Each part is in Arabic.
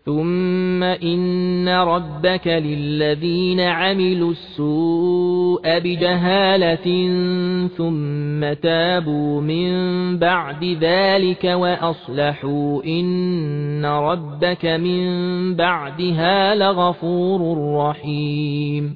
ثم إن ربك للذين عملوا السوء بجهالة ثم تابوا من بعد ذلك وأصلحوا إن ربك من بعدها لغفور رحيم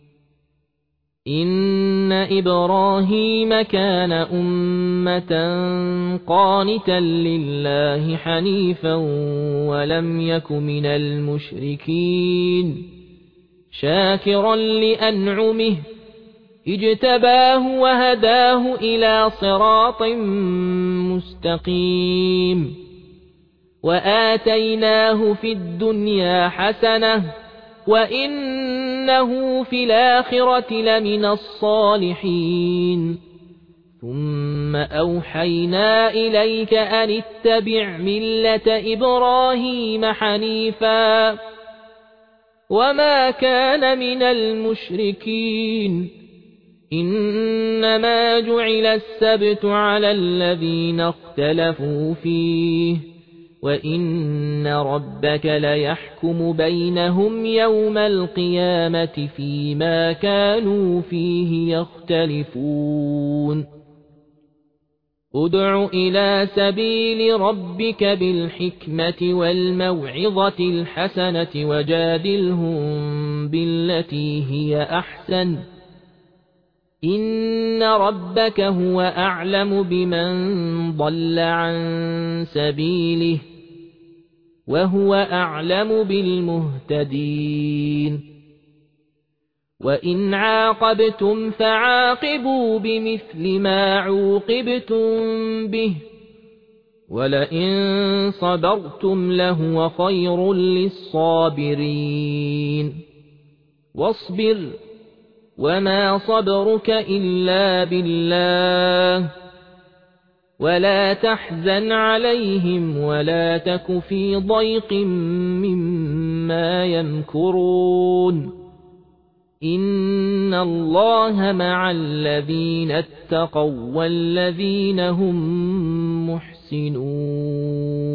إن إبراهيم كان أمة قانتا لله حنيفا ولم يك من المشركين شاكرا لأنعمه اجتباه وهداه إلى صراط مستقيم وآتيناه في الدنيا حسنة وإنه في الآخرة لمن الصالحين ثم أوحينا إليك أن اتبع ملة إبراهيم حنيفا وما كان من المشركين إنما جعل السبت على الذين اختلفوا فيه وإن ربك ليحكم بينهم يوم القيامة فيما كانوا فيه يختلفون ادع إلى سبيل ربك بالحكمة والموعظة الحسنة وجادلهم بالتي هي أحسن إن ربك هو أعلم بمن ضل عن سبيله وهو أعلم بالمهتدين وإن عاقبتم فعاقبوا بمثل ما عوقبتم به ولئن صبرتم لهو خير للصابرين واصبر وما صبرك إلا بالله ولا تحزن عليهم ولا تك في ضيق مما يمكرون إن الله مع الذين اتقوا والذين هم محسنون